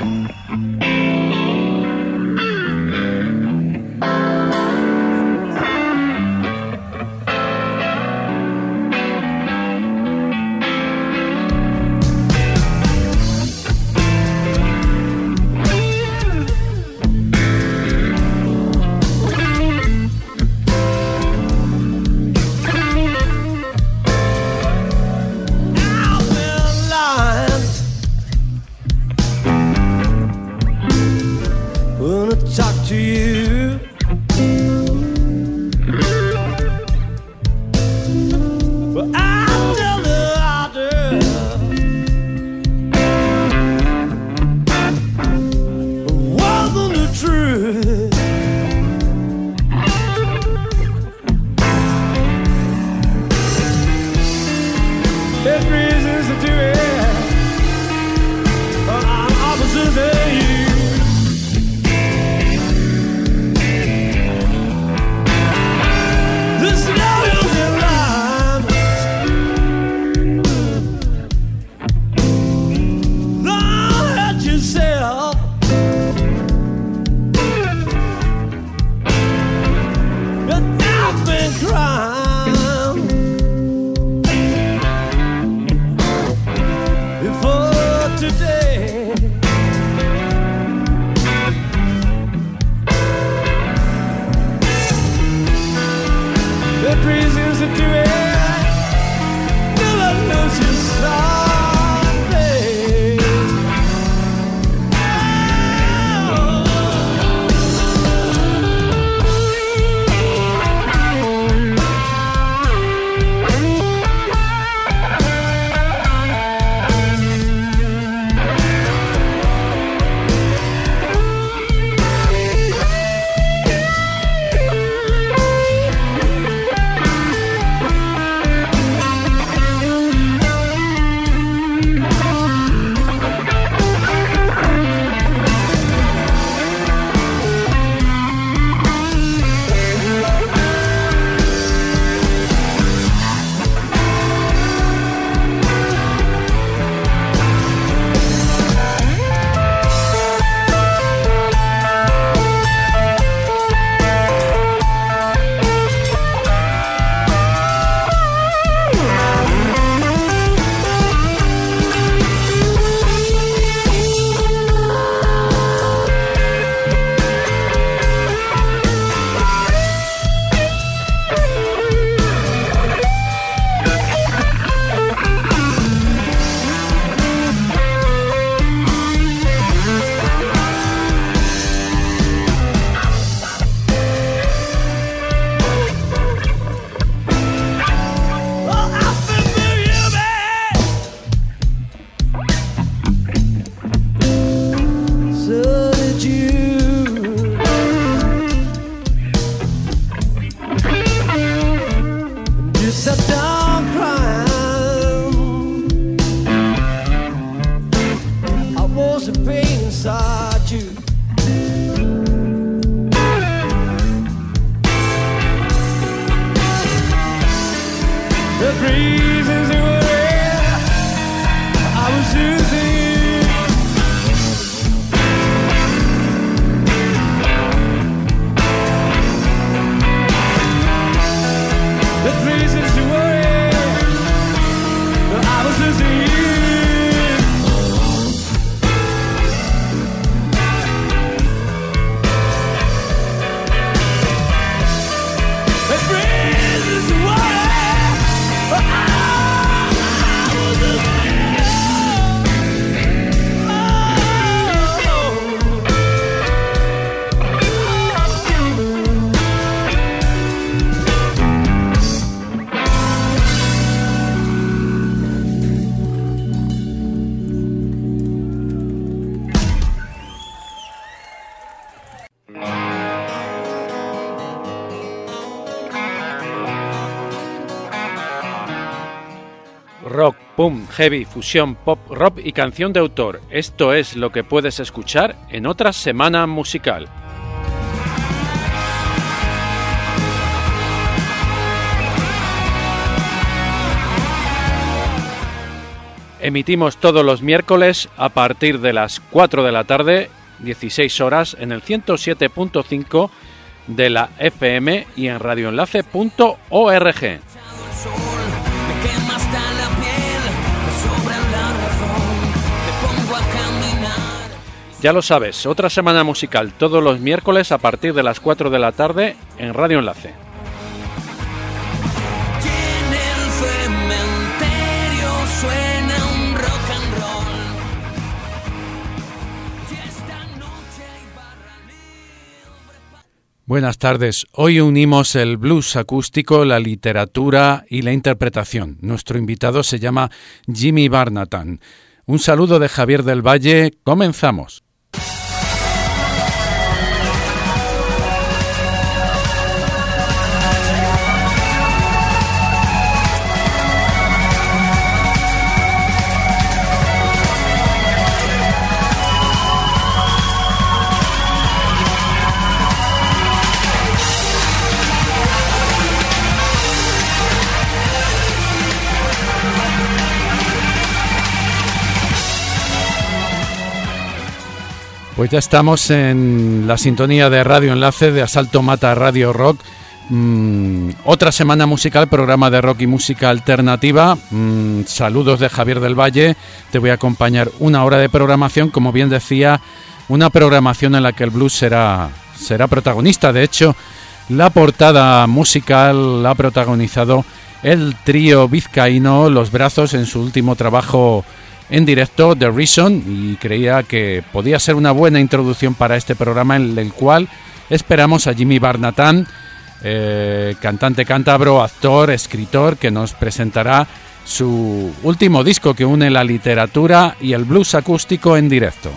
Rock, punk, heavy, fusión, pop, rock y canción de autor. Esto es lo que puedes escuchar en otra semana musical. Emitimos todos los miércoles a partir de las 4 de la tarde, 16 horas, en el 107.5 de la FM y en radioenlace.org. Ya lo sabes, otra semana musical todos los miércoles a partir de las 4 de la tarde en Radio Enlace. Buenas tardes. Hoy unimos el blues acústico, la literatura y la interpretación. Nuestro invitado se llama Jimmy Barnatan. Un saludo de Javier del Valle. Comenzamos. Pues ya estamos en la sintonía de Radio Enlace de Asalto Mata Radio Rock. Otra semana musical, programa de rock y música alternativa. Saludos de Javier del Valle. Te voy a acompañar una hora de programación, como bien decía, una programación en la que el blues será protagonista. De hecho, la portada musical la ha protagonizado el trío vizcaíno Los Brazos en su último trabajo en directo, The Reason, y creía que podía ser una buena introducción para este programa en el cual esperamos a Jimmy Barnatan, cantante cántabro, actor, escritor, que nos presentará su último disco que une la literatura y el blues acústico en directo.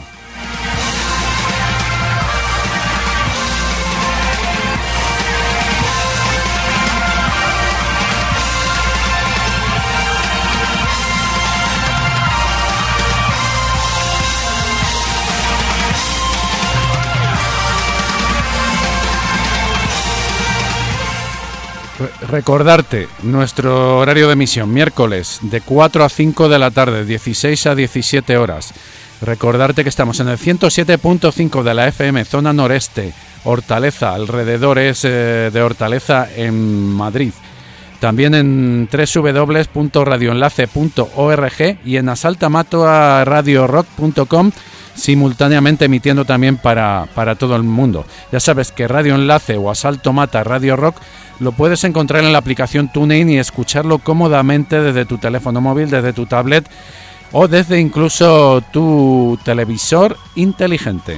Recordarte nuestro horario de emisión, miércoles de 4 a 5 de la tarde, 16 a 17 horas. Recordarte que estamos en el 107.5 de la FM, zona noreste, Hortaleza, alrededores de Hortaleza en Madrid. También en www.radioenlace.org y en asaltamatorock.com, simultáneamente emitiendo también para todo el mundo. Ya sabes que Radio Enlace o Asalto Mata Radio Rock lo puedes encontrar en la aplicación TuneIn y escucharlo cómodamente desde tu teléfono móvil, desde tu tablet o desde incluso tu televisor inteligente.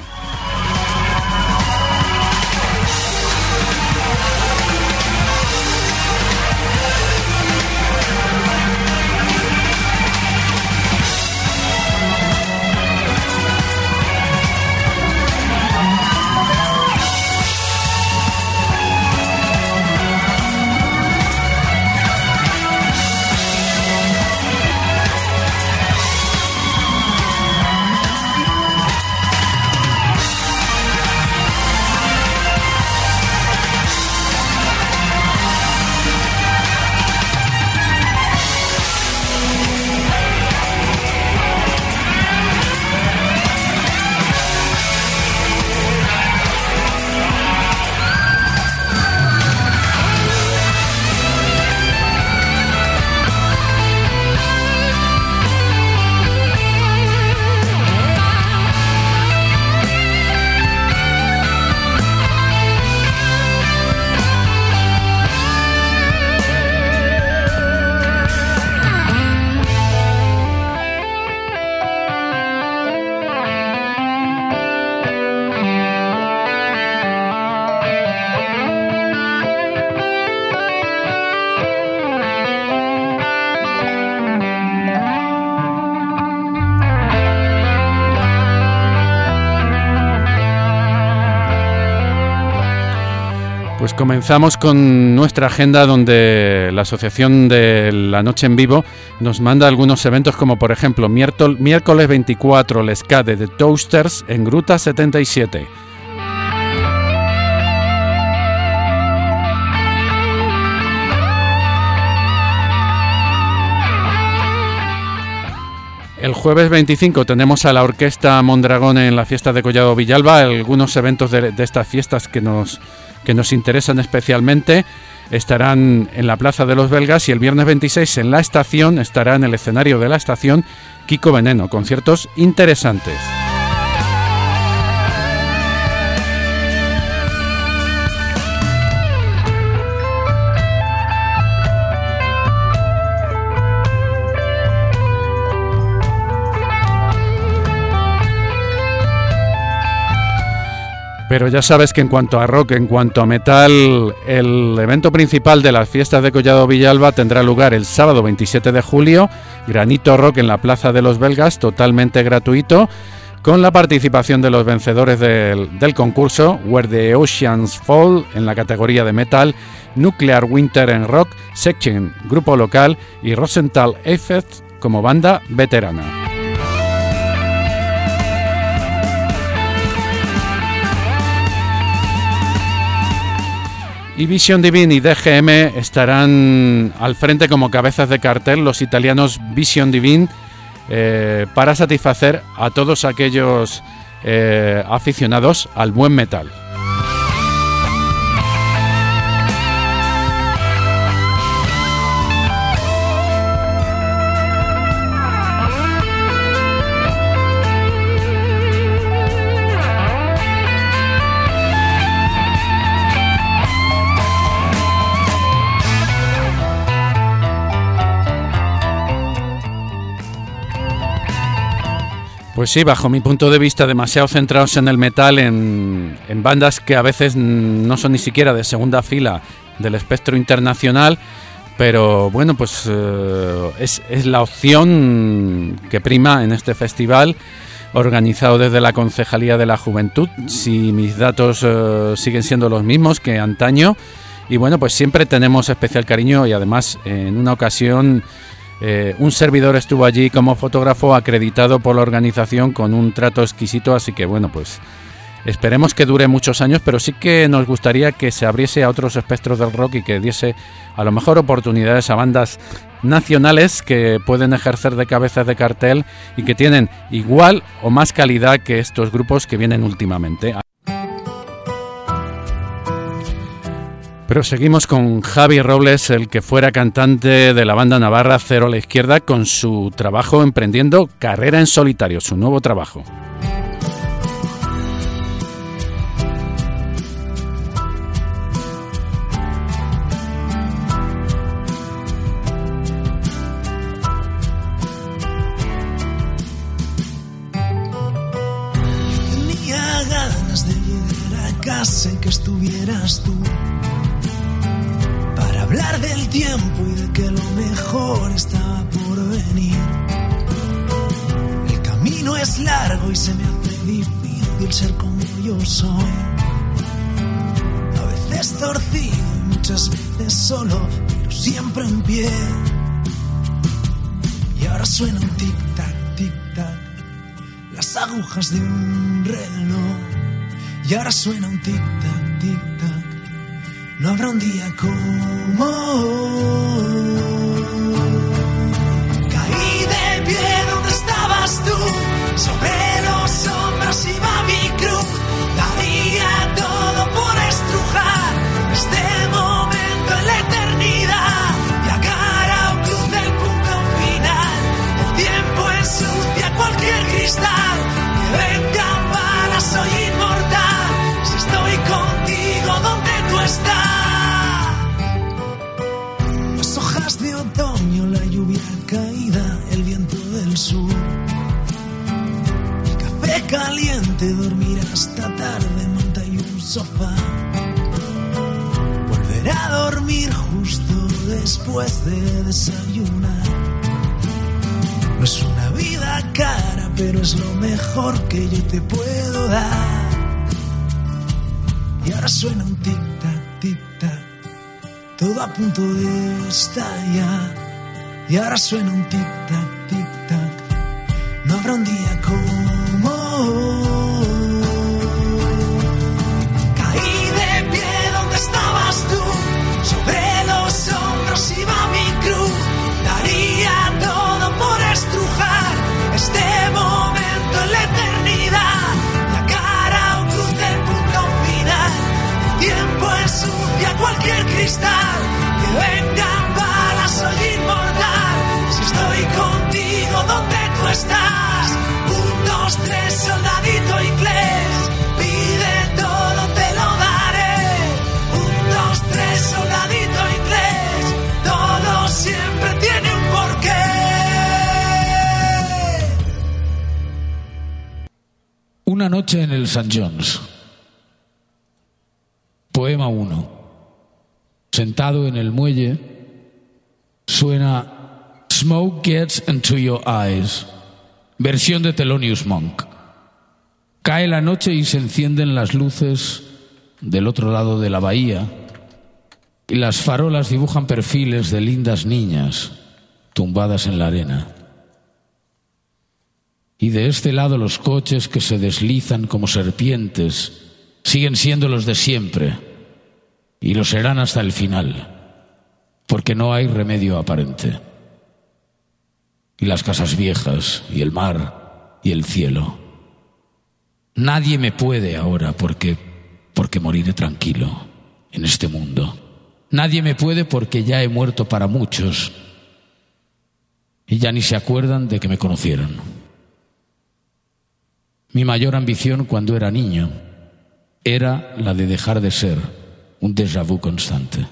Pues comenzamos con nuestra agenda, donde la Asociación de la Noche en Vivo nos manda algunos eventos, como por ejemplo miércoles 24 l'Escade de Toasters en Gruta 77. El jueves 25 tenemos a la Orquesta Mondragón en la fiesta de Collado Villalba. Algunos eventos de estas fiestas que nos interesan especialmente estarán en la Plaza de los Belgas, y el viernes 26 en la estación estará en el escenario de la estación Kiko Veneno. Conciertos interesantes. Pero ya sabes que en cuanto a rock, en cuanto a metal, el evento principal de las fiestas de Collado Villalba tendrá lugar el sábado 27 de julio, Granito Rock en la Plaza de los Belgas, totalmente gratuito, con la participación de los vencedores del concurso, Where the Oceans Fall en la categoría de metal, Nuclear Winter en rock, Section, grupo local, y Rosenthal Effect como banda veterana. Y Vision Divine y DGM estarán al frente como cabezas de cartel, los italianos Vision Divine, para satisfacer a todos aquellos aficionados al buen metal. Pues sí, bajo mi punto de vista, demasiado centrados en el metal, en bandas que a veces no son ni siquiera de segunda fila del espectro internacional, pero bueno, pues es la opción que prima en este festival, organizado desde la Concejalía de la Juventud, si mis datos siguen siendo los mismos que antaño, y bueno, pues siempre tenemos especial cariño, y además en una ocasión un servidor estuvo allí como fotógrafo acreditado por la organización con un trato exquisito, así que bueno, pues esperemos que dure muchos años, pero sí que nos gustaría que se abriese a otros espectros del rock y que diese a lo mejor oportunidades a bandas nacionales que pueden ejercer de cabezas de cartel y que tienen igual o más calidad que estos grupos que vienen últimamente. Pero seguimos con Javi Robles, el que fuera cantante de la banda navarra Cero a la Izquierda, con su trabajo emprendiendo carrera en solitario, su nuevo trabajo. Tenía ganas de llegar a casa y que estuvieras tú, hablar del tiempo y de que lo mejor estaba por venir. El camino es largo y se me hace difícil ser como yo soy. A veces torcido y muchas veces solo, pero siempre en pie. Y ahora suena un tic-tac, tic-tac, las agujas de un reloj. Y ahora suena un tic-tac, tic-tac, no habrá un día como hoy. Caí de pie donde estabas tú, sobre los hombros iba mi cruz. Daría todo por estrujar este momento en la eternidad. Y a cara o cruz del punto final, el tiempo ensucia cualquier cristal. Que vengan balas, soy inmortal. Si estoy contigo donde tú estás. De otoño, la lluvia caída, el viento del sur, el café caliente, dormir hasta tarde, manta y un sofá, volver a dormir justo después de desayunar. No es una vida cara, pero es lo mejor que yo te puedo dar. Y ahora suena un tic-tac, tic-tac, todo a punto de estallar. Y ahora suena un tic-tac, tic-tac, no habrá un día como hoy. Caí de pie donde estabas tú, sobre los hombros iba mi cruz. Daría todo por estrujar Una noche en el St. John's. Poema 1. Sentado en el muelle, suena Smoke Gets Into Your Eyes, versión de Thelonious Monk. Cae la noche y se encienden las luces del otro lado de la bahía y las farolas dibujan perfiles de lindas niñas tumbadas en la arena. Y de este lado los coches que se deslizan como serpientes siguen siendo los de siempre y lo serán hasta el final, porque no hay remedio aparente. Y las casas viejas y el mar y el cielo. Nadie me puede ahora porque moriré tranquilo en este mundo. Nadie me puede porque ya he muerto para muchos y ya ni se acuerdan de que me conocieron. Mi mayor ambición cuando era niño era la de dejar de ser un déjà vu constante.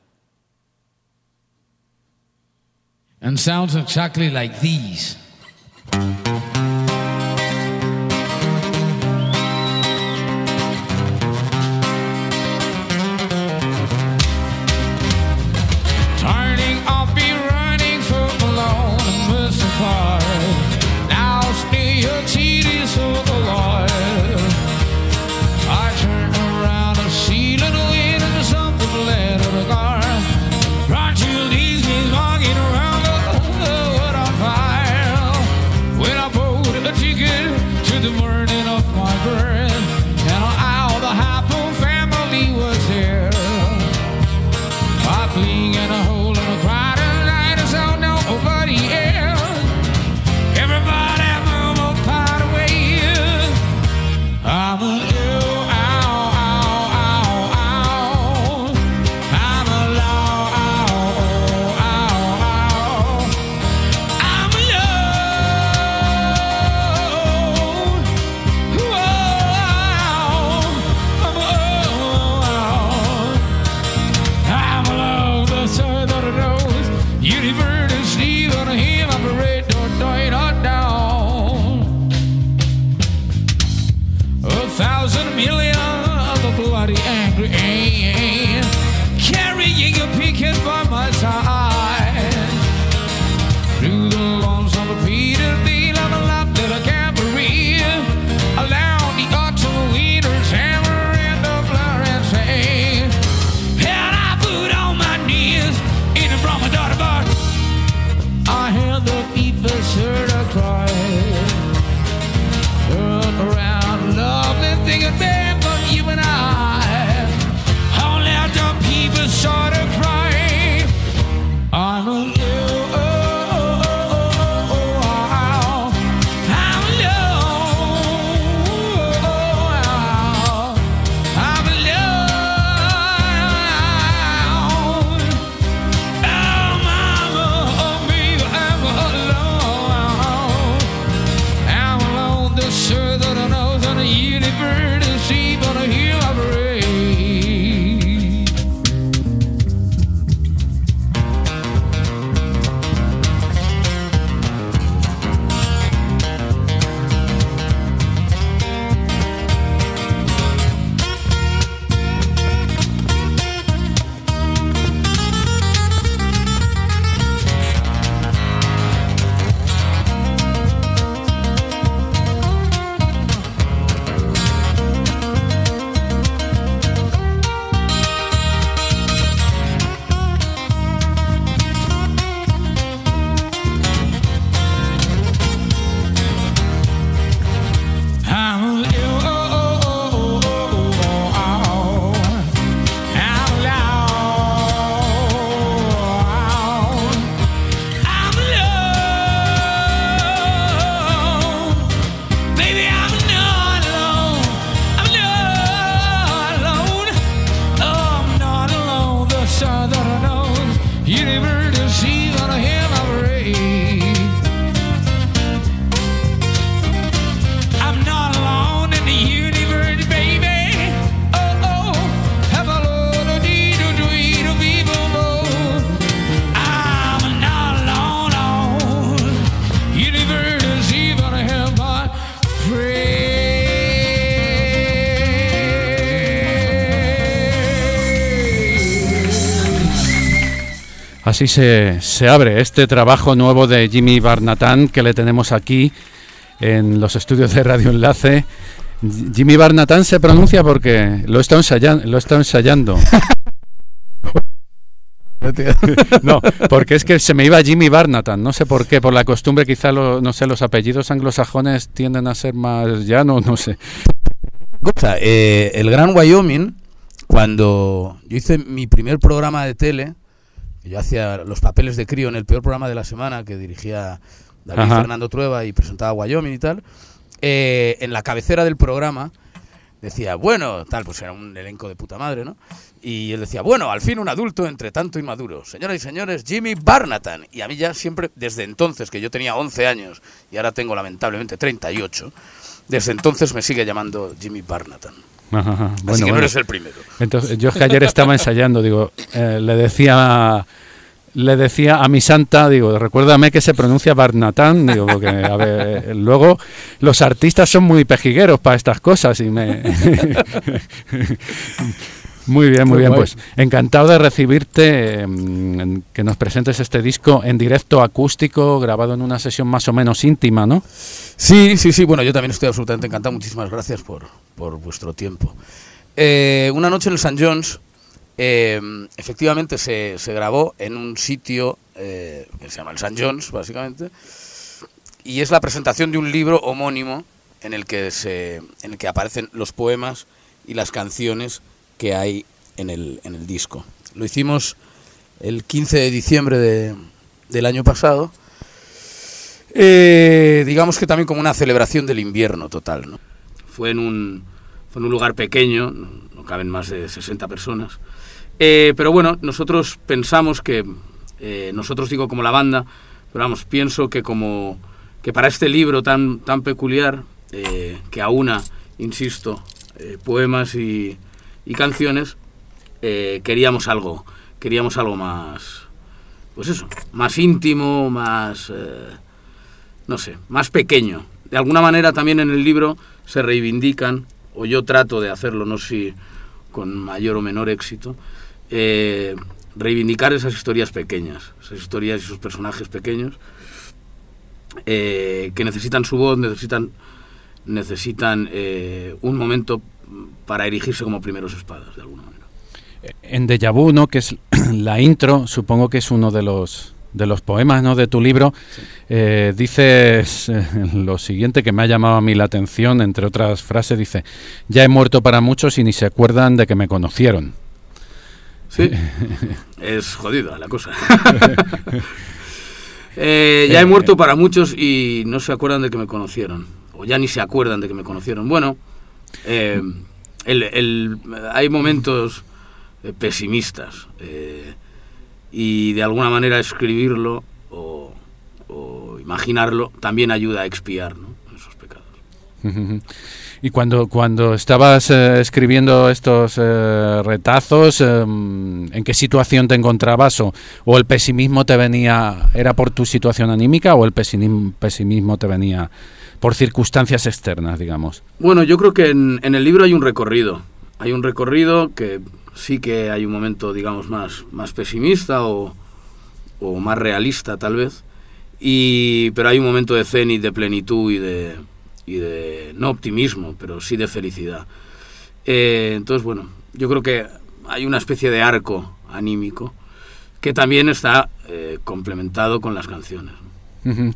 And sounds exactly like these. Turning up, be running for alone and mystified. Now stay your cheating so alive. I turn around and see little wind and something led of the car. Right till these days walking around the wood on fire. When I bought a ticket to the burning of my breath, and all the happy family was there. I fling in a hole in a crowd and night and so nobody else. Everybody move a part away. I'm a ow, ow, ow, ow. I'm a low, ow, ow, ow. I'm a low, I'm alone, the side of the nose. University on a hill, I'm a red door, down. 1,000 million of the bloody angry ant, carrying a picket by my side. Through the lonesome repeated deal on a lap that I can't breathe. Allow the autumn winter's hammer and the blurring face. And I put on my knees in the front of my daughter bar. I heard the people heard her cry. Turn around, lovely thing and bad but you and I. All out the people started crying. Así se abre este trabajo nuevo de Jimmy Barnatan, que le tenemos aquí en los estudios de Radio Enlace. Jimmy Barnatan se pronuncia porque lo está ensayando. No, porque es que se me iba Jimmy Barnatan, no sé por qué, por la costumbre, quizá no sé, los apellidos anglosajones tienden a ser más llanos, no sé. El Gran Wyoming, cuando yo hice mi primer programa de tele, yo hacía los papeles de crío en el peor programa de la semana que dirigía David Fernando Trueba y presentaba Wyoming y tal, en la cabecera del programa decía, bueno, tal, pues era un elenco de puta madre, ¿no? Y él decía, bueno, al fin un adulto entre tanto inmaduro. Señoras y señores, Jimmy Barnatan. Y a mí ya siempre, desde entonces, que yo tenía 11 años y ahora tengo lamentablemente 38, desde entonces me sigue llamando Jimmy Barnatan. Ajá. Así que no eres el primero. Entonces, yo es que ayer estaba ensayando, digo, le decía a mi santa, digo, recuérdame que se pronuncia Barnatan, digo, porque a ver, luego los artistas son muy pejigueros para estas cosas y me Muy bien, pues encantado de recibirte, que nos presentes este disco en directo acústico, grabado en una sesión más o menos íntima, ¿no? Sí, bueno, yo también estoy absolutamente encantado, muchísimas gracias por vuestro tiempo. Una noche en el St. John's, efectivamente se grabó en un sitio que se llama el St. John's, básicamente, y es la presentación de un libro homónimo en el que aparecen los poemas y las canciones que hay en el disco. Lo hicimos el 15 de diciembre del año pasado, digamos que también como una celebración del invierno total, ¿no? Fue en un lugar pequeño, no caben más de 60 personas, pero bueno, nosotros pensamos que, nosotros digo como la banda, pero vamos, pienso que para este libro tan peculiar, que aúna, insisto, poemas y canciones, queríamos algo más, pues eso, más íntimo, más, no sé, más pequeño. De alguna manera también en el libro se reivindican, o yo trato de hacerlo, no sé si con mayor o menor éxito, reivindicar esas historias pequeñas, esas historias y esos personajes pequeños, que necesitan su voz, necesitan un momento para erigirse como primeros espadas, de alguna manera. En Déjà Vu, ¿no?, que es la intro, supongo que es uno de los poemas, ¿no?, de tu libro, sí. Dices lo siguiente que me ha llamado a mí la atención, entre otras frases, dice: ya he muerto para muchos y ni se acuerdan de que me conocieron. Sí, es jodida la cosa. Ya he muerto para muchos y no se acuerdan de que me conocieron, o ya ni se acuerdan de que me conocieron. Bueno, hay momentos pesimistas, y de alguna manera escribirlo o imaginarlo también ayuda a expiar, ¿no?, esos pecados. Y cuando estabas escribiendo estos retazos, ¿en qué situación te encontrabas? ¿O el pesimismo te venía, era por tu situación anímica, o el pesimismo te venía por circunstancias externas, digamos? Bueno, yo creo que en el libro hay un recorrido que sí que hay un momento, digamos, más pesimista o más realista, tal vez, pero hay un momento de cenit, de plenitud y de no optimismo, pero sí de felicidad. Entonces, bueno, yo creo que hay una especie de arco anímico que también está complementado con las canciones. Uh-huh.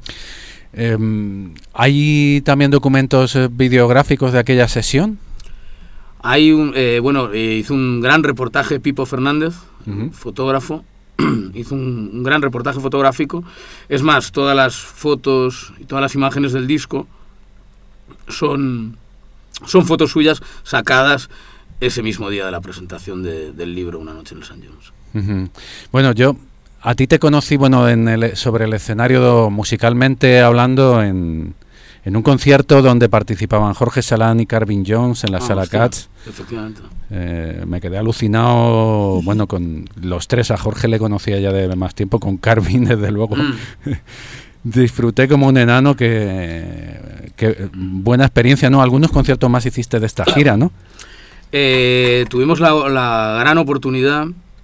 ¿Hay también documentos videográficos de aquella sesión? Hay hizo un gran reportaje Pipo Fernández, uh-huh, fotógrafo, hizo un gran reportaje fotográfico. Es más, todas las fotos y todas las imágenes del disco son fotos suyas sacadas ese mismo día de la presentación del libro Una noche en el St. John's. Uh-huh. Bueno, yo a ti te conocí, sobre el escenario musicalmente hablando, en un concierto donde participaban Jorge Salán y Carvin Jones en la Sala Cats. Efectivamente. Me quedé alucinado, con los tres. A Jorge le conocía ya de más tiempo, con Carvin desde luego. Disfruté como un enano, que buena experiencia, ¿no? Algunos conciertos más hiciste de esta gira, ¿no? Tuvimos la gran oportunidad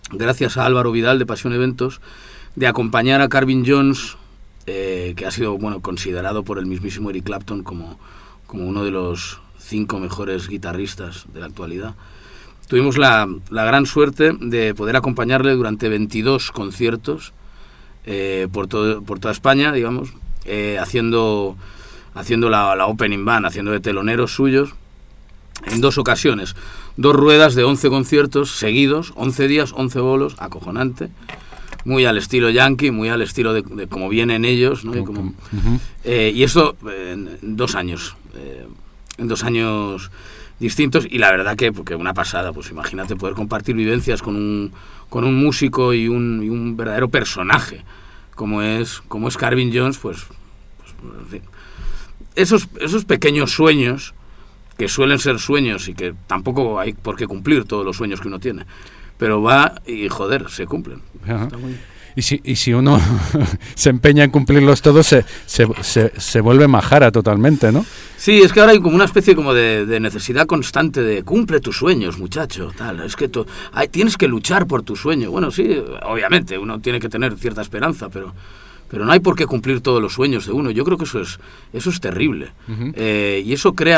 gracias a Álvaro Vidal de Pasión Eventos, de acompañar a Carvin Jones, que ha sido considerado por el mismísimo Eric Clapton como uno de los 5 mejores guitarristas de la actualidad. Tuvimos la gran suerte de poder acompañarle durante 22 conciertos por toda España, digamos, haciendo la opening band, haciendo de teloneros suyos, en 2 ocasiones. 2 ruedas de 11 conciertos seguidos, 11 días, 11 bolos, acojonante. Muy al estilo yankee, muy al estilo de cómo vienen ellos, ¿no? Y eso en 2 años. En 2 años distintos, y la verdad que una pasada. Pues imagínate poder compartir vivencias con un músico y un verdadero personaje como es Carvin Jones, pues en fin. Esos pequeños sueños, que suelen ser sueños y que tampoco hay por qué cumplir todos los sueños que uno tiene, pero va y joder, se cumplen. Está muy... Y si uno se empeña en cumplirlos todos, se vuelve majara totalmente, ¿no? Sí, es que ahora hay como una especie como de necesidad constante de cumple tus sueños, muchacho, tal. Es que tienes que luchar por tu sueño. Bueno, sí, obviamente, uno tiene que tener cierta esperanza, pero no hay por qué cumplir todos los sueños de uno. Yo creo que eso es terrible. Uh-huh. Y eso crea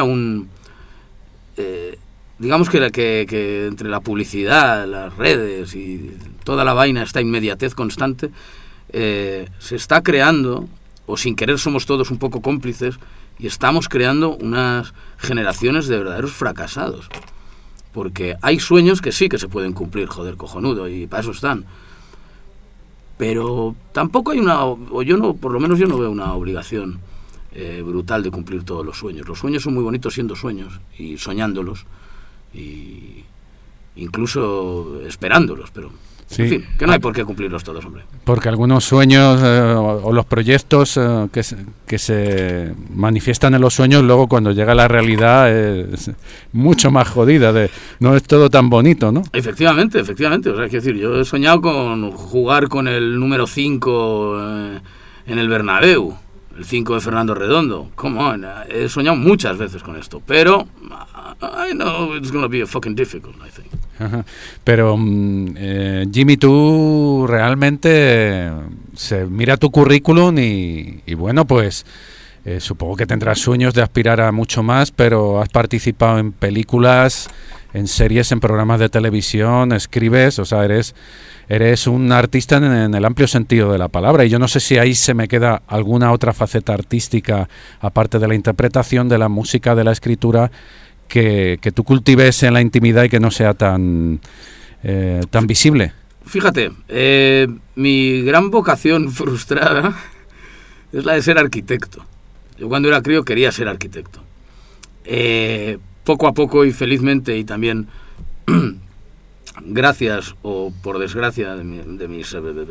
digamos que entre la publicidad, las redes y toda la vaina, esta inmediatez constante, se está creando, o sin querer somos todos un poco cómplices, y estamos creando unas generaciones de verdaderos fracasados. Porque hay sueños que sí que se pueden cumplir, joder, cojonudo, y para eso están. Pero tampoco hay por lo menos yo no veo una obligación brutal de cumplir todos los sueños. Los sueños son muy bonitos siendo sueños y soñándolos, y incluso esperándolos, pero sí. En fin, que no hay por qué cumplirlos todos, hombre. Porque algunos sueños o los proyectos que se manifiestan en los sueños, luego cuando llega la realidad es mucho más jodida, no es todo tan bonito, ¿no? Efectivamente, o sea, quiero decir, yo he soñado con jugar con el número 5 en el Bernabéu, el 5 de Fernando Redondo. Come on, he soñado muchas veces con esto, pero I know it's going to be fucking difficult, I think. Ajá. Pero Jimmy, tú realmente mira tu currículum y bueno, pues supongo que tendrás sueños de aspirar a mucho más, pero has participado en películas, en series, en programas de televisión, escribes, o sea, eres un artista en el amplio sentido de la palabra, y yo no sé si ahí se me queda alguna otra faceta artística, aparte de la interpretación, de la música, de la escritura, que tú cultives en la intimidad y que no sea tan visible. Fíjate, mi gran vocación frustrada es la de ser arquitecto. Yo cuando era crío quería ser arquitecto. Poco a poco y felizmente, y también gracias o por desgracia de mis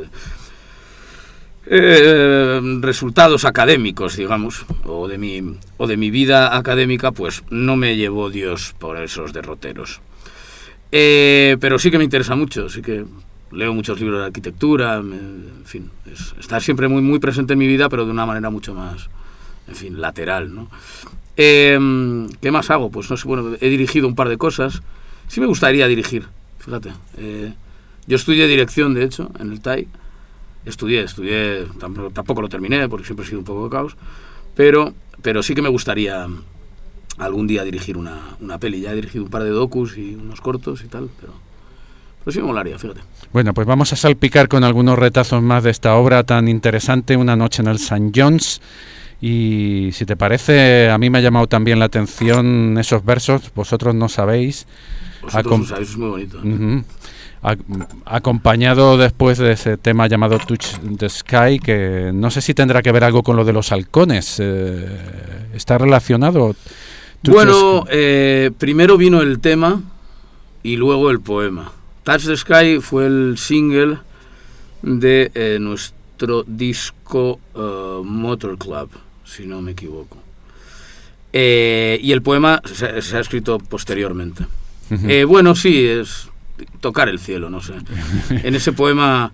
resultados académicos, digamos, o de mi vida académica, pues no me llevó Dios por esos derroteros. Pero sí que me interesa mucho, sí que leo muchos libros de arquitectura, en fin, está siempre muy, muy presente en mi vida, pero de una manera mucho más, en fin, lateral, ¿no? ¿Qué más hago? Pues no sé, bueno, he dirigido un par de cosas. Sí me gustaría dirigir, fíjate. Yo estudié dirección, de hecho, en el TAI. Estudié, tampoco lo terminé porque siempre he sido un poco de caos, pero sí que me gustaría algún día dirigir una peli. Ya he dirigido un par de docus y unos cortos y tal, pero sí me molaría, fíjate. Bueno, pues vamos a salpicar con algunos retazos más de esta obra tan interesante, Una noche en el St. John's. Y si te parece, a mí me ha llamado también la atención esos versos, vosotros no sabéis. Vosotros no sabéis, es muy bonito. Uh-huh. Acompañado después de ese tema llamado Touch the Sky, que no sé si tendrá que ver algo con lo de los halcones. ¿Está relacionado? Bueno, primero vino el tema y luego el poema. Touch the Sky fue el single de nuestro disco Motor Club, si no me equivoco. Y el poema se ha escrito posteriormente. Uh-huh. Bueno, sí, es tocar el cielo, no sé. En ese poema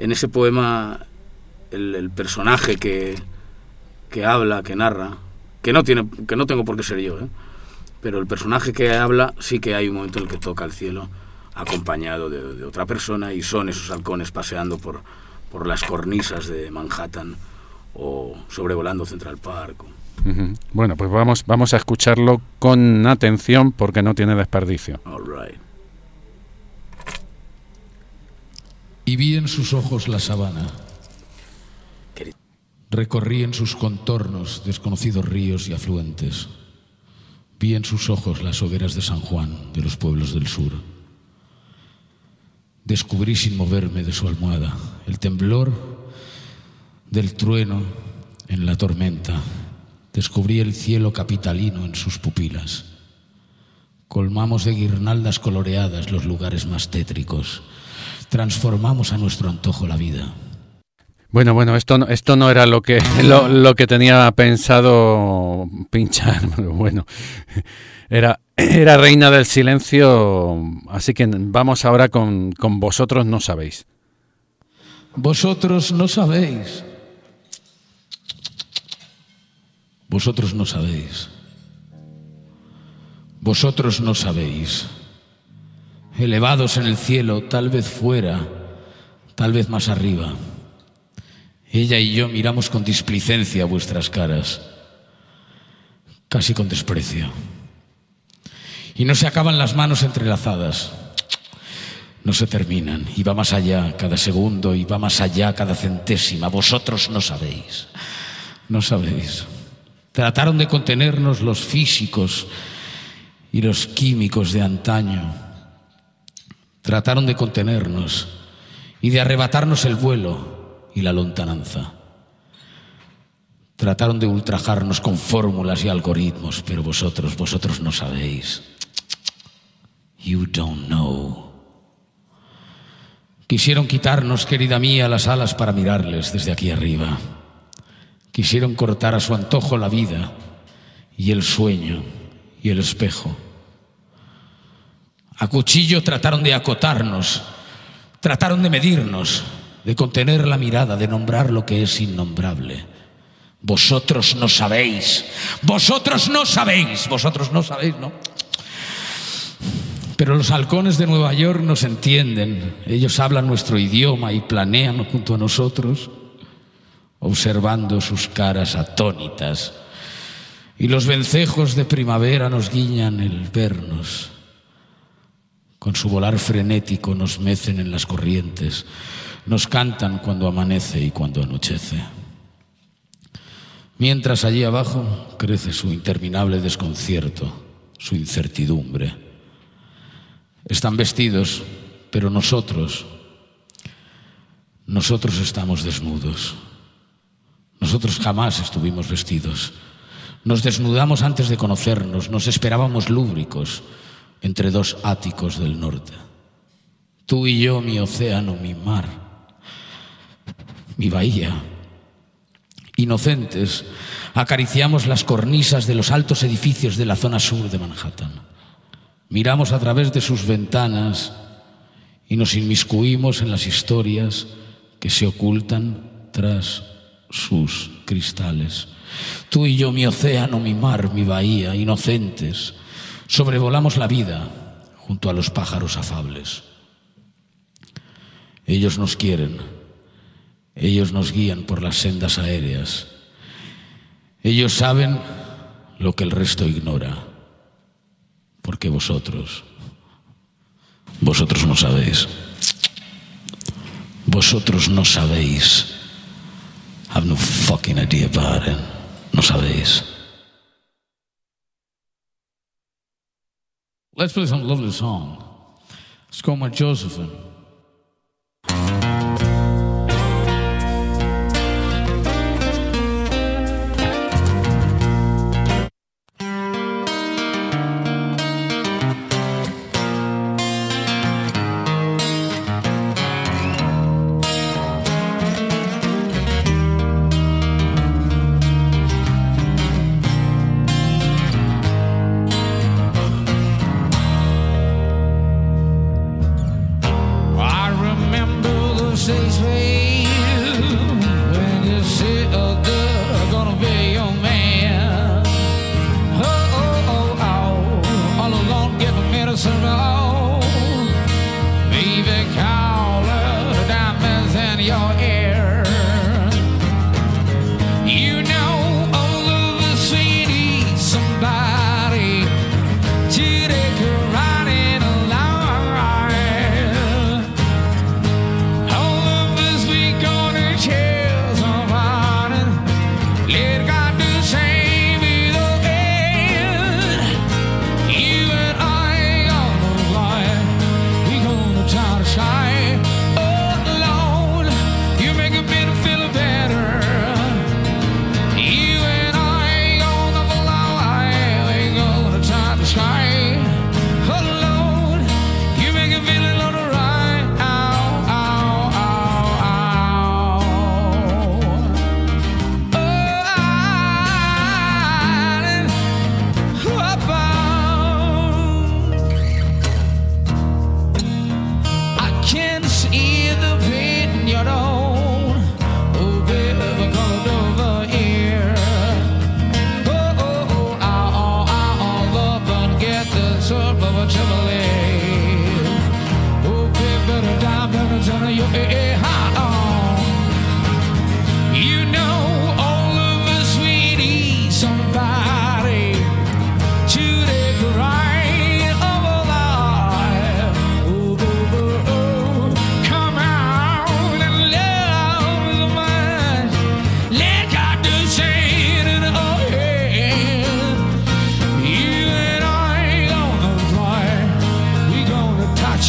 el personaje que habla, que narra, que no tengo por qué ser yo, pero el personaje que habla, sí que hay un momento en el que toca el cielo acompañado de otra persona, y son esos halcones paseando por las cornisas de Manhattan o sobrevolando Central Park. Uh-huh. Bueno, pues vamos a escucharlo con atención porque no tiene desperdicio. All right. Y vi en sus ojos la sabana. Recorrí en sus contornos desconocidos ríos y afluentes. Vi en sus ojos las hogueras de San Juan, de los pueblos del sur. Descubrí sin moverme de su almohada el temblor del trueno en la tormenta. Descubrí el cielo capitalino en sus pupilas. Colmamos de guirnaldas coloreadas los lugares más tétricos. Transformamos a nuestro antojo la vida. Bueno, esto no era lo que tenía pensado pinchar. Bueno, era Reina del Silencio, así que vamos ahora con Vosotros no sabéis. Vosotros no sabéis. Vosotros no sabéis. Vosotros no sabéis. Elevados en el cielo, tal vez fuera, tal vez más arriba. Ella y yo miramos con displicencia vuestras caras, casi con desprecio. Y no se acaban las manos entrelazadas, no se terminan, y va más allá cada segundo, y va más allá cada centésima. Vosotros no sabéis, no sabéis. Trataron de contenernos los físicos y los químicos de antaño. Trataron de contenernos y de arrebatarnos el vuelo y la lontananza. Trataron de ultrajarnos con fórmulas y algoritmos, pero vosotros no sabéis. You don't know. Quisieron quitarnos, querida mía, las alas para mirarles desde aquí arriba. Quisieron cortar a su antojo la vida y el sueño y el espejo. A cuchillo trataron de acotarnos, trataron de medirnos, de contener la mirada, de nombrar lo que es innombrable. Vosotros no sabéis, vosotros no sabéis, vosotros no sabéis, ¿no? Pero los halcones de Nueva York nos entienden. Ellos hablan nuestro idioma y planean junto a nosotros, observando sus caras atónitas. Y los vencejos de primavera nos guiñan el vernos. Con su volar frenético nos mecen en las corrientes. Nos cantan cuando amanece y cuando anochece. Mientras allí abajo crece su interminable desconcierto, su incertidumbre. Están vestidos, pero nosotros estamos desnudos. Nosotros jamás estuvimos vestidos. Nos desnudamos antes de conocernos, nos esperábamos lúbricos entre dos áticos del norte. Tú y yo, mi océano, mi mar, mi bahía. Inocentes, acariciamos las cornisas de los altos edificios de la zona sur de Manhattan. Miramos a través de sus ventanas y nos inmiscuimos en las historias que se ocultan tras sus cristales. Tú y yo, mi océano, mi mar, mi bahía, inocentes, sobrevolamos la vida junto a los pájaros afables. Ellos nos quieren, ellos nos guían por las sendas aéreas. Ellos saben lo que el resto ignora, porque vosotros no sabéis. Vosotros no sabéis. Have no fucking idea about it. No sabéis. Let's play some lovely song. It's called My Josephine.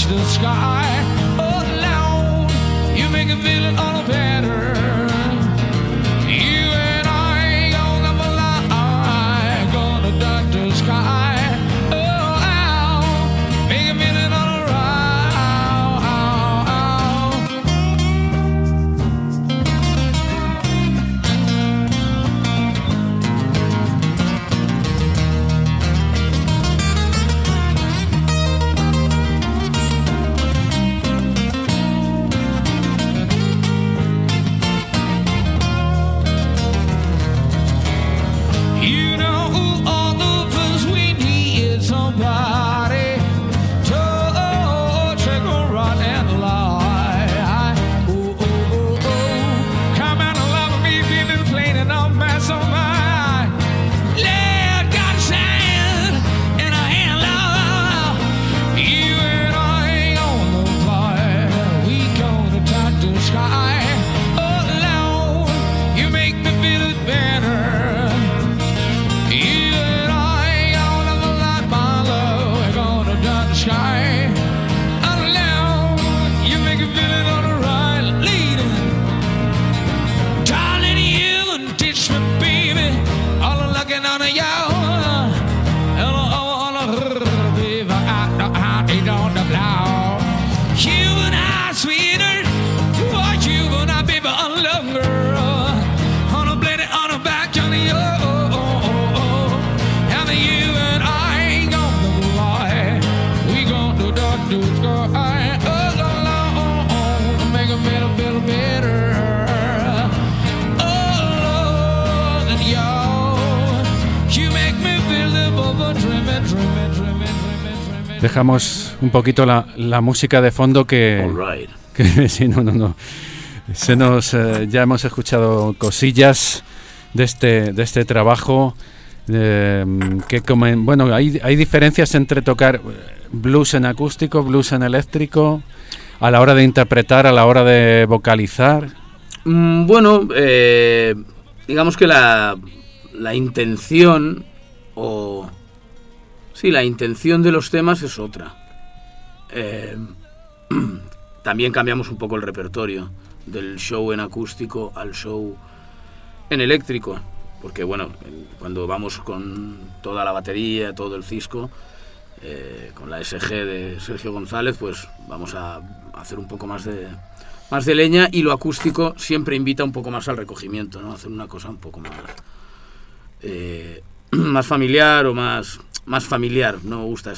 touch the sky. Oh Lord, you make me feel all better. You and I gonna fly, gonna touch the sky. Oh Lord, make me feel all right. You know all of us we need somebody to check a run and lie. Oh, oh, oh, oh. Come and love me, feeling plain and I'm mess of mine. Let God shine in a hand, love. You and I on the fly. We gonna touch the sky. Oh, Lord, you make me feel it better. You and I gonna light my love. We're gonna touch the sky. Oh, Lord, you make me feel it alright, lady. Darling, you and teach me, baby. All I'm looking on you. Baby, I don't know. You and I, sweeter. Oh, you and I, baby, I love girl. On a blade, on a back, Johnny, and you and I gonna fly. We gonna touch the sky. Oh, Lord, make a little better. Oh, Lord, and you make me feel the bubble dreaming. Dejamos un poquito la música de fondo que All right. sí, no. Se nos ya hemos escuchado cosillas de este trabajo que bueno, hay diferencias entre tocar blues en acústico, blues en eléctrico, a la hora de interpretar, a la hora de vocalizar. Bueno, digamos que la intención o... Sí, la intención de los temas es otra. También cambiamos un poco el repertorio del show en acústico al show en eléctrico, porque bueno, cuando vamos con toda la batería, todo el cisco, con la SG de Sergio González, pues vamos a hacer un poco más de leña, y lo acústico siempre invita un poco más al recogimiento, ¿no? Hacer una cosa un poco más más familiar o más familiar. No me gusta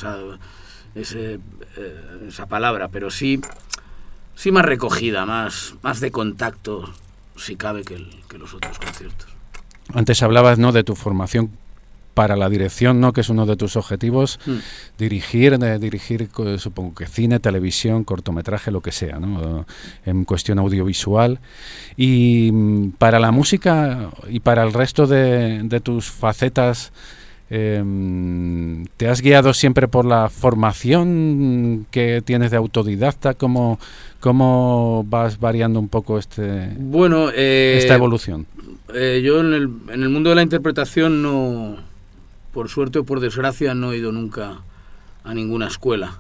esa palabra, pero sí más recogida, más de contacto, si cabe, que los otros conciertos. Antes hablabas, ¿no?, de tu formación para la dirección, ¿no?, que es uno de tus objetivos, dirigir, supongo que cine, televisión, cortometraje, lo que sea, ¿no?, en cuestión audiovisual. Y para la música y para el resto de tus facetas, ¿te has guiado siempre por la formación que tienes de autodidacta? ¿Cómo vas variando un poco esta evolución? Yo en el mundo de la interpretación no, por suerte o por desgracia, no he ido nunca a ninguna escuela.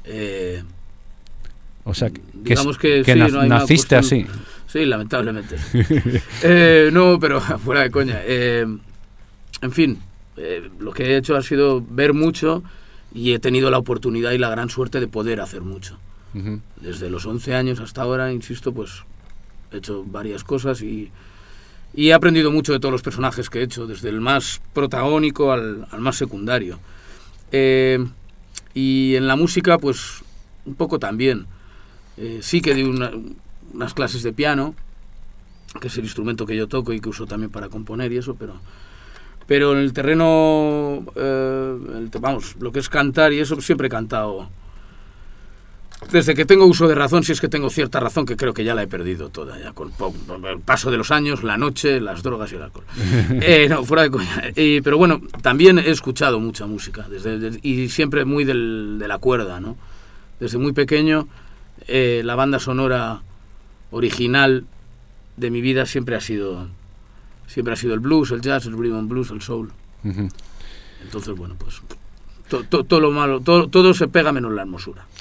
O sea, digamos que sí, no hay naciste así. Sí, lamentablemente. No, pero fuera de coña. En fin, lo que he hecho ha sido ver mucho, y he tenido la oportunidad y la gran suerte de poder hacer mucho. Uh-huh. Desde los 11 años hasta ahora, insisto, pues he hecho varias cosas y he aprendido mucho de todos los personajes que he hecho, desde el más protagónico al más secundario. Y en la música, pues un poco también. Sí que di unas clases de piano, que es el instrumento que yo toco y que uso también para componer y eso, pero en el terreno, lo que es cantar y eso, siempre he cantado. Desde que tengo uso de razón, si es que tengo cierta razón, que creo que ya la he perdido toda, ya con el paso de los años, la noche, las drogas y el alcohol. No, fuera de coña. Pero bueno, también he escuchado mucha música, y siempre muy de la cuerda, ¿no? Desde muy pequeño, la banda sonora original de mi vida siempre ha sido el blues, el jazz, el rhythm and blues, el soul. Uh-huh. Entonces, bueno, pues todo lo malo, todo se pega menos la hermosura.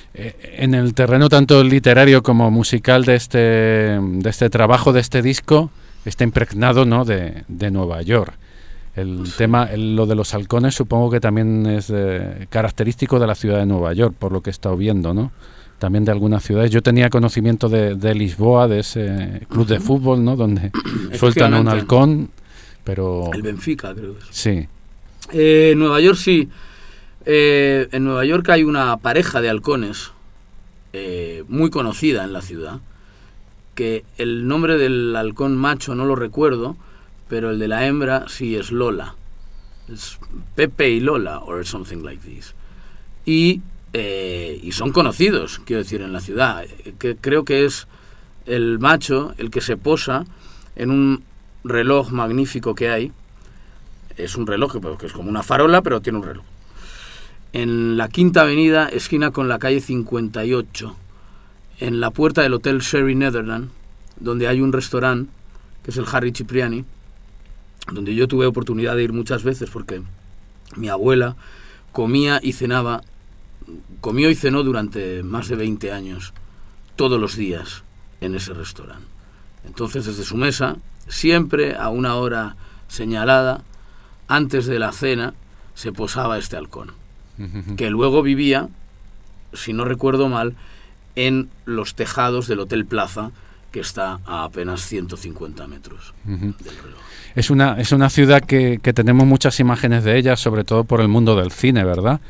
En el terreno tanto literario como musical de este trabajo, de este disco, está impregnado, ¿no?, de Nueva York. El tema, lo de los halcones, supongo que también es característico de la ciudad de Nueva York, por lo que he estado viendo, ¿no? También de algunas ciudades. Yo tenía conocimiento de Lisboa, de ese club de fútbol, ¿no?, donde sueltan a un halcón, pero... El Benfica, creo que es. Sí. Nueva York, sí. En Nueva York hay una pareja de halcones muy conocida en la ciudad, que el nombre del halcón macho no lo recuerdo, pero el de la hembra sí es Lola. Es Pepe y Lola, or something like this. Y son conocidos, quiero decir, en la ciudad. Creo que es el macho el que se posa en un reloj magnífico que hay. Es un reloj que es como una farola, pero tiene un reloj. En la Quinta Avenida, esquina con la calle 58, en la puerta del Hotel Sherry Netherland, donde hay un restaurante, que es el Harry Cipriani, donde yo tuve oportunidad de ir muchas veces porque mi abuela comió y cenó durante más de 20 años, todos los días, en ese restaurante. Entonces, desde su mesa, siempre a una hora señalada, antes de la cena, se posaba este halcón, que luego vivía, si no recuerdo mal, en los tejados del Hotel Plaza, que está a apenas 150 metros del reloj. Es una ciudad que tenemos muchas imágenes de ella, sobre todo por el mundo del cine, ¿verdad?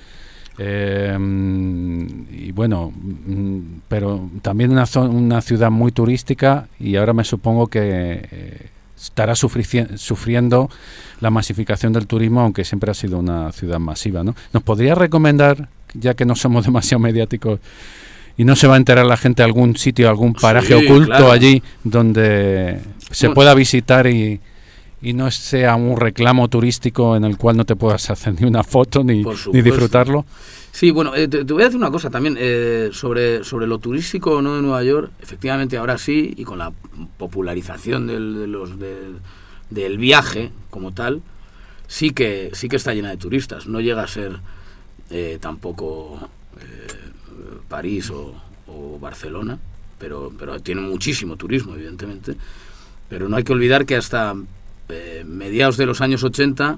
Y bueno, pero también una ciudad muy turística, y ahora me supongo que estará sufriendo la masificación del turismo, aunque siempre ha sido una ciudad masiva, ¿no? ¿Nos podría recomendar, ya que no somos demasiado mediáticos y no se va a enterar la gente, algún sitio, algún paraje oculto, claro, allí donde se pueda visitar y no sea un reclamo turístico en el cual no te puedas hacer ni una foto ni disfrutarlo? Sí, bueno, te voy a decir una cosa también sobre lo turístico o no de Nueva York. Efectivamente, ahora sí, y con la popularización del viaje como tal, sí que está llena de turistas. No llega a ser tampoco París o Barcelona, pero tiene muchísimo turismo, evidentemente. Pero no hay que olvidar que hasta mediados de los años 80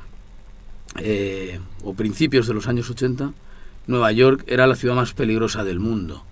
o principios de los años 80, Nueva York era la ciudad más peligrosa del mundo.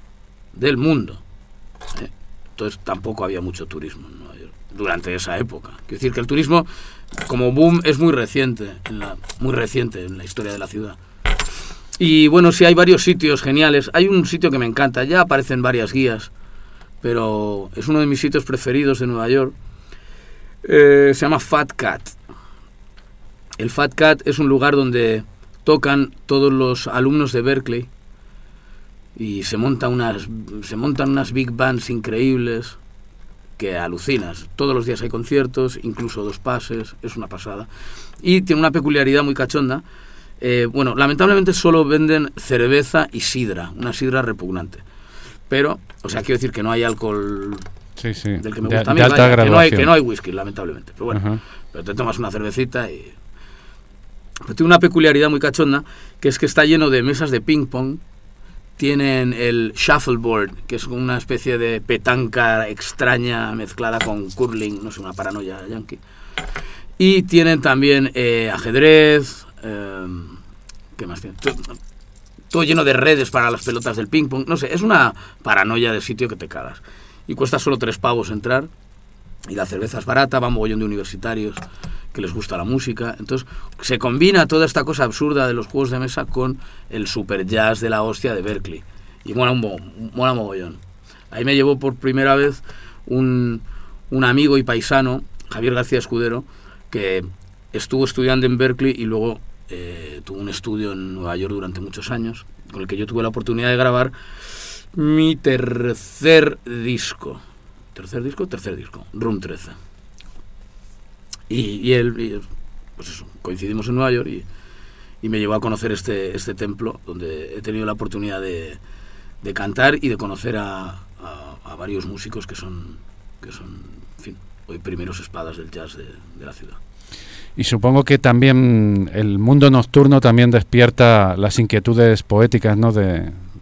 Entonces tampoco había mucho turismo en Nueva York durante esa época. Quiero decir que el turismo como boom es muy reciente en la historia de la ciudad. Y bueno, sí, hay varios sitios geniales. Hay un sitio que me encanta, ya aparecen varias guías, pero es uno de mis sitios preferidos de Nueva York. Se llama Fat Cat. El Fat Cat es un lugar donde tocan todos los alumnos de Berkeley y se montan unas big bands increíbles que alucinas. Todos los días hay conciertos, incluso 2 pases, es una pasada. Y tiene una peculiaridad muy cachonda. Bueno, lamentablemente solo venden cerveza y sidra, una sidra repugnante. Pero, o sea, quiero decir que no hay alcohol... Sí, del que me gusta a mí, que no hay whisky, lamentablemente. Pero bueno, pero te tomas una cervecita y... Pero tiene una peculiaridad muy cachonda, que es que está lleno de mesas de ping pong. Tienen el shuffleboard, que es una especie de petanca extraña mezclada con curling, no sé, una paranoia yankee. Y tienen también ajedrez, ¿qué más tiene? Todo lleno de redes para las pelotas del ping pong, no sé, es una paranoia de sitio que te cagas. Y cuesta solo 3 pavos entrar, y la cerveza es barata, va un mogollón de universitarios que les gusta la música. Entonces se combina toda esta cosa absurda de los juegos de mesa con el super jazz de la hostia de Berkeley, y mola mogollón. Ahí me llevó por primera vez un amigo y paisano, Javier García Escudero, que estuvo estudiando en Berkeley y luego tuvo un estudio en Nueva York durante muchos años, con el que yo tuve la oportunidad de grabar mi tercer disco, Room 13. Y él, pues eso, coincidimos en Nueva York y me llevó a conocer este templo, donde he tenido la oportunidad de cantar y de conocer a varios músicos que son, en fin, hoy primeros espadas del jazz de la ciudad. Y supongo que también el mundo nocturno también despierta las inquietudes poéticas, ¿no?, de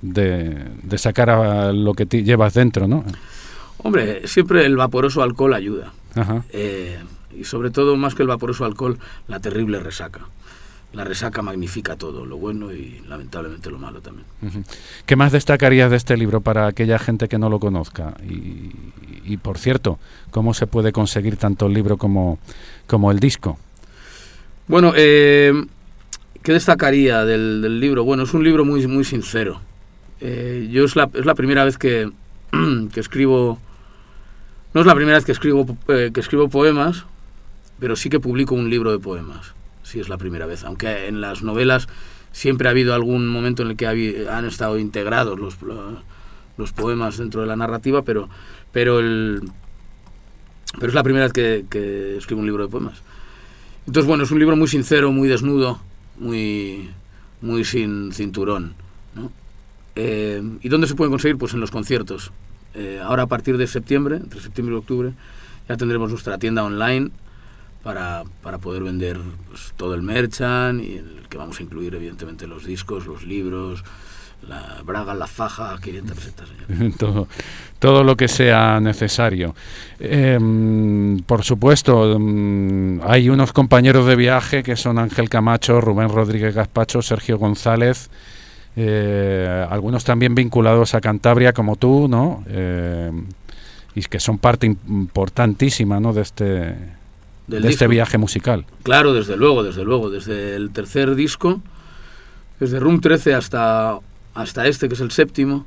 de sacar a lo que llevas dentro, ¿no? Hombre, siempre el vaporoso alcohol ayuda. Ajá. Y sobre todo, más que el vaporoso alcohol, la terrible resaca. La resaca magnifica todo, lo bueno y lamentablemente lo malo también. Uh-huh. ¿Qué más destacarías de este libro para aquella gente que no lo conozca? Y por cierto, ¿cómo se puede conseguir tanto el libro como el disco? Bueno, ¿qué destacaría del libro? Bueno, es un libro muy, muy sincero. Yo es la primera vez que escribo. No es la primera vez que escribo poemas, pero sí que publico un libro de poemas. Sí, es la primera vez. Aunque en las novelas siempre ha habido algún momento en el que han estado integrados los poemas dentro de la narrativa, pero es la primera vez que escribo un libro de poemas. Entonces, bueno, es un libro muy sincero, muy desnudo, muy sin cinturón, ¿no? ¿Y dónde se pueden conseguir? Pues en los conciertos. Ahora, a partir de septiembre, entre septiembre y octubre, ya tendremos nuestra tienda online para poder vender, pues, todo el merchan, y en el que vamos a incluir evidentemente los discos, los libros, la braga, la faja, 500 pesetas. Todo lo que sea necesario. Por supuesto, hay unos compañeros de viaje que son Ángel Camacho, Rubén Rodríguez Gaspacho, Sergio González, algunos también vinculados a Cantabria como tú, ¿no? Y que son parte importantísima, ¿no?, de este viaje musical. Claro, desde luego, desde el tercer disco, desde Room 13 hasta este, que es el séptimo,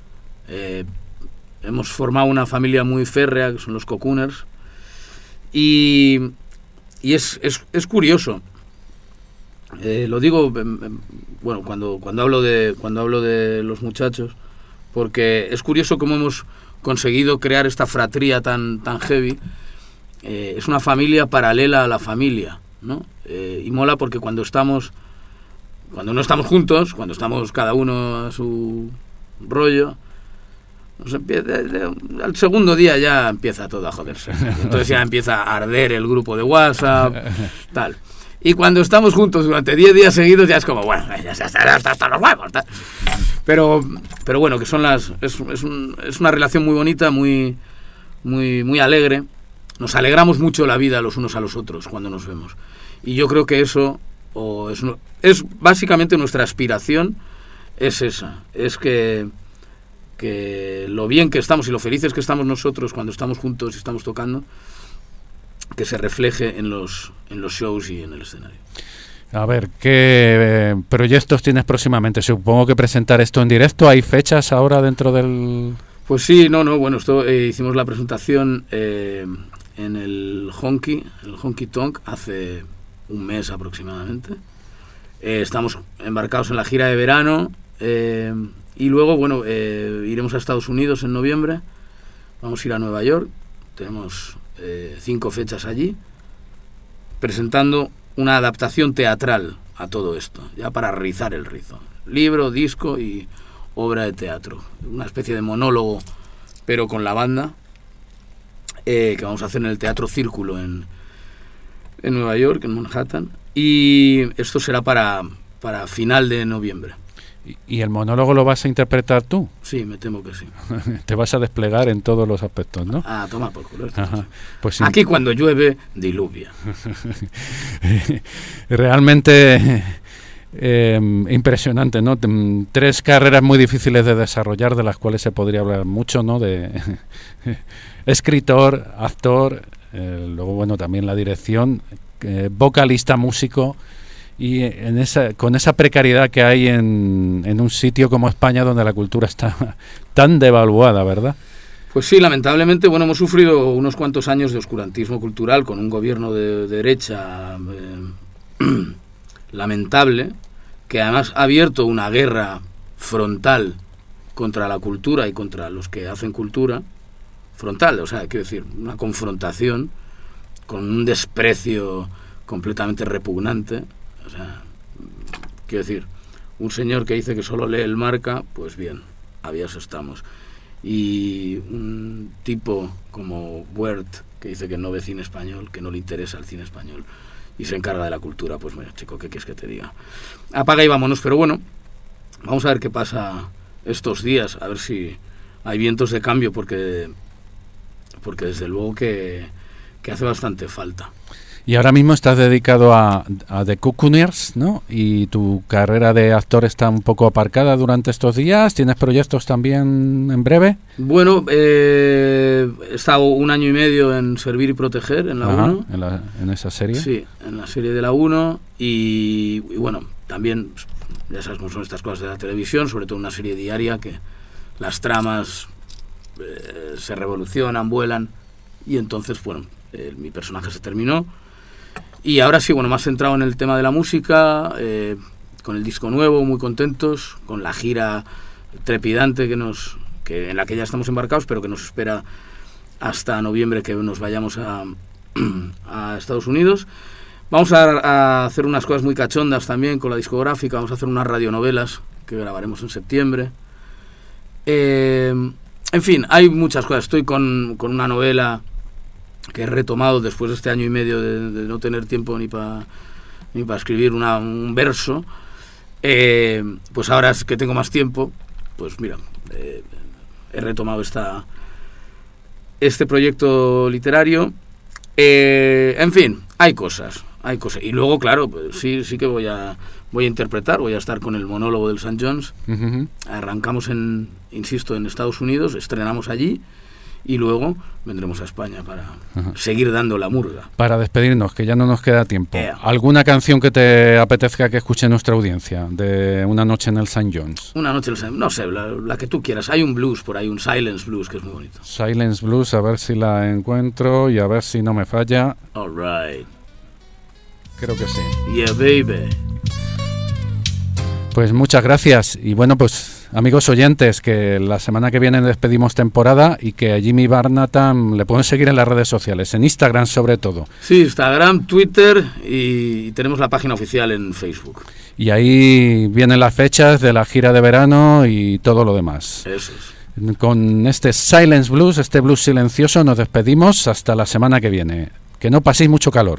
hemos formado una familia muy férrea, que son los Cocooners, y es curioso. Lo digo, bueno, cuando hablo de los muchachos, porque es curioso cómo hemos conseguido crear esta fratría tan heavy. Es una familia paralela a la familia, ¿no? Y mola porque cuando no estamos juntos, cuando estamos cada uno a su rollo, al segundo día ya empieza todo a joderse. Entonces ya empieza a arder el grupo de WhatsApp, tal. Y cuando estamos juntos durante 10 días seguidos ya es como, bueno, ya está hasta los huevos, tal. Pero bueno, que es una relación muy bonita, muy, muy, muy alegre. Nos alegramos mucho la vida los unos a los otros cuando nos vemos. Y yo creo que eso es básicamente nuestra aspiración, es esa. Es que lo bien que estamos y lo felices que estamos nosotros cuando estamos juntos y estamos tocando, que se refleje en los shows y en el escenario. A ver, ¿qué proyectos tienes próximamente? Supongo que presentar esto en directo. ¿Hay fechas ahora dentro del...? Pues sí, bueno, hicimos la presentación en el Honky Tonk hace un mes aproximadamente. Estamos embarcados en la gira de verano, y luego, bueno, iremos a Estados Unidos en noviembre. Vamos a ir a Nueva York. Tenemos 5 fechas allí, presentando una adaptación teatral a todo esto, ya para rizar el rizo. Libro, disco y obra de teatro. Una especie de monólogo, pero con la banda, que vamos a hacer en el Teatro Círculo en Nueva York, en Manhattan. Y esto será para final de noviembre. ¿Y el monólogo lo vas a interpretar tú? Sí, me temo que sí. Te vas a desplegar en todos los aspectos, ¿no? Ah, toma por culo. Pues sí. Aquí cuando llueve, diluvia. Realmente impresionante, ¿no? 3 carreras muy difíciles de desarrollar, de las cuales se podría hablar mucho, ¿no? De escritor, actor, luego, bueno, también la dirección, vocalista, músico. Y con esa precariedad que hay en un sitio como España, donde la cultura está tan devaluada, ¿verdad? Pues sí, lamentablemente, bueno, hemos sufrido unos cuantos años de oscurantismo cultural con un gobierno de derecha lamentable, que además ha abierto una guerra frontal contra la cultura y contra los que hacen cultura, frontal, o sea, quiero decir, una confrontación con un desprecio completamente repugnante. O sea, quiero decir, un señor que dice que solo lee el Marca, pues bien, avías estamos. Y un tipo como Wert, que dice que no ve cine español, que no le interesa el cine español y se encarga de la cultura, pues bueno, chico, ¿qué quieres que te diga? Apaga y vámonos, pero bueno, vamos a ver qué pasa estos días, a ver si hay vientos de cambio, porque desde luego que hace bastante falta. Y ahora mismo estás dedicado a The Cocooners, ¿no? Y tu carrera de actor está un poco aparcada durante estos días. ¿Tienes proyectos también en breve? Bueno, he estado 1 año y medio en Servir y Proteger, en la 1. ¿En esa serie? Sí, en la serie de la 1. Y bueno, también, ya sabes cómo son estas cosas de la televisión, sobre todo una serie diaria que las tramas se revolucionan, vuelan. Y entonces, bueno, mi personaje se terminó. Y ahora sí, bueno, más centrado en el tema de la música, con el disco nuevo, muy contentos, con la gira trepidante que en la que ya estamos embarcados, pero que nos espera hasta noviembre, que nos vayamos a Estados Unidos. Vamos a hacer unas cosas muy cachondas también con la discográfica, vamos a hacer unas radionovelas que grabaremos en septiembre. En fin, hay muchas cosas. Estoy con una novela que he retomado después de este año y medio de no tener tiempo ni para escribir un verso. Pues ahora es que tengo más tiempo, pues mira, he retomado este proyecto literario. En fin, hay cosas. Y luego, claro, pues sí que voy a interpretar, voy a estar con el monólogo del St. John's. Uh-huh. Arrancamos insisto, en Estados Unidos, estrenamos allí. Y luego vendremos a España para seguir dando la murga. Para despedirnos, que ya no nos queda tiempo. ¿Alguna canción que te apetezca que escuche nuestra audiencia de Una noche en el St. John's? Una noche en el St. John's, no sé, la que tú quieras. Hay un blues por ahí, un Silence Blues, que es muy bonito. Silence Blues, a ver si la encuentro y a ver si no me falla. All right. Creo que sí. Yeah, baby. Pues muchas gracias. Y bueno, pues amigos oyentes, que la semana que viene despedimos temporada y que a Jimmy Barnatam le pueden seguir en las redes sociales, en Instagram sobre todo. Sí, Instagram, Twitter y tenemos la página oficial en Facebook. Y ahí vienen las fechas de la gira de verano y todo lo demás. Eso es. Con este Silence Blues, este blues silencioso, nos despedimos hasta la semana que viene. Que no paséis mucho calor.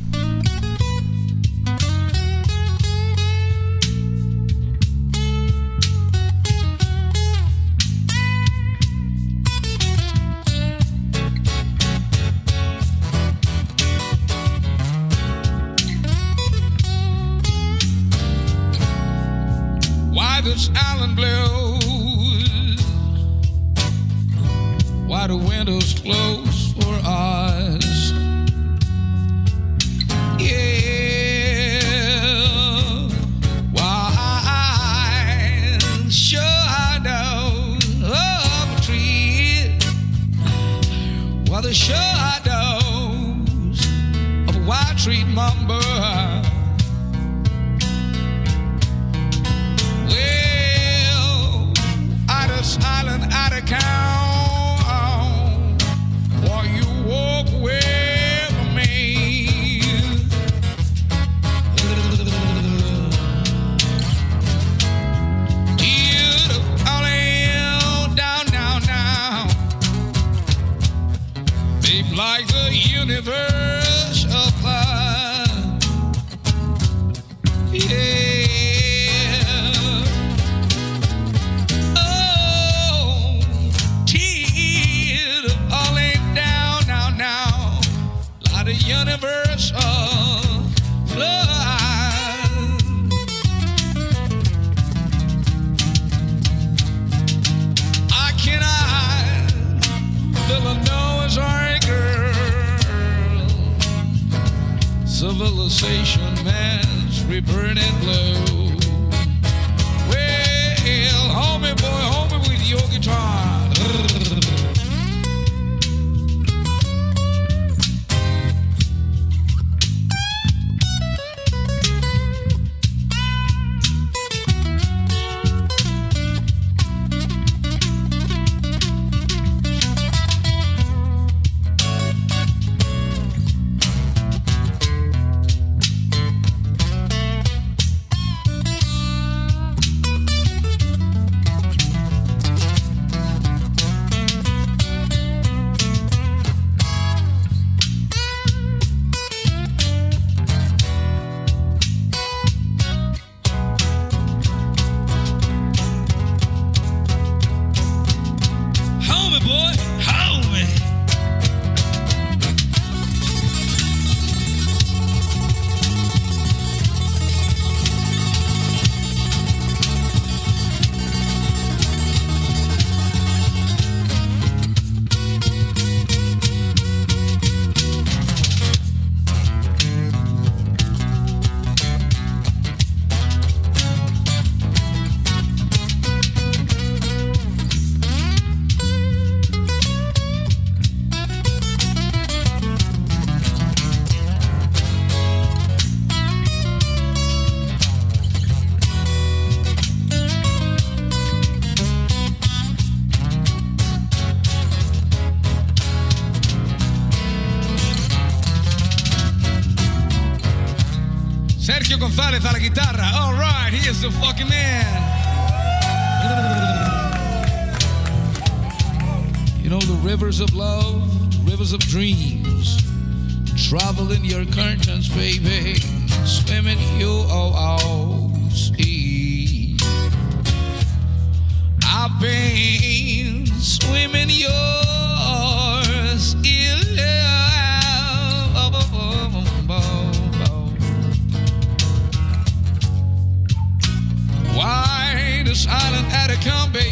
This island blues, why the windows close for us? Yeah, why sure I know of a tree, while the shadows of a white tree mumble. Island out of count, while you walk away from me. You're falling down, down, down, babe, like the universe apart. Yeah. Universe of flood. I cannot feel a Noah's Ark girl. Civilization, man's reburning blow. Well, hold me, boy, hold me with your guitar. is the fucking man. You know the rivers of love, rivers of dreams, travel in your curtains, baby, swim in your sea. I've been swimming yours in love. Why does island had to come, baby?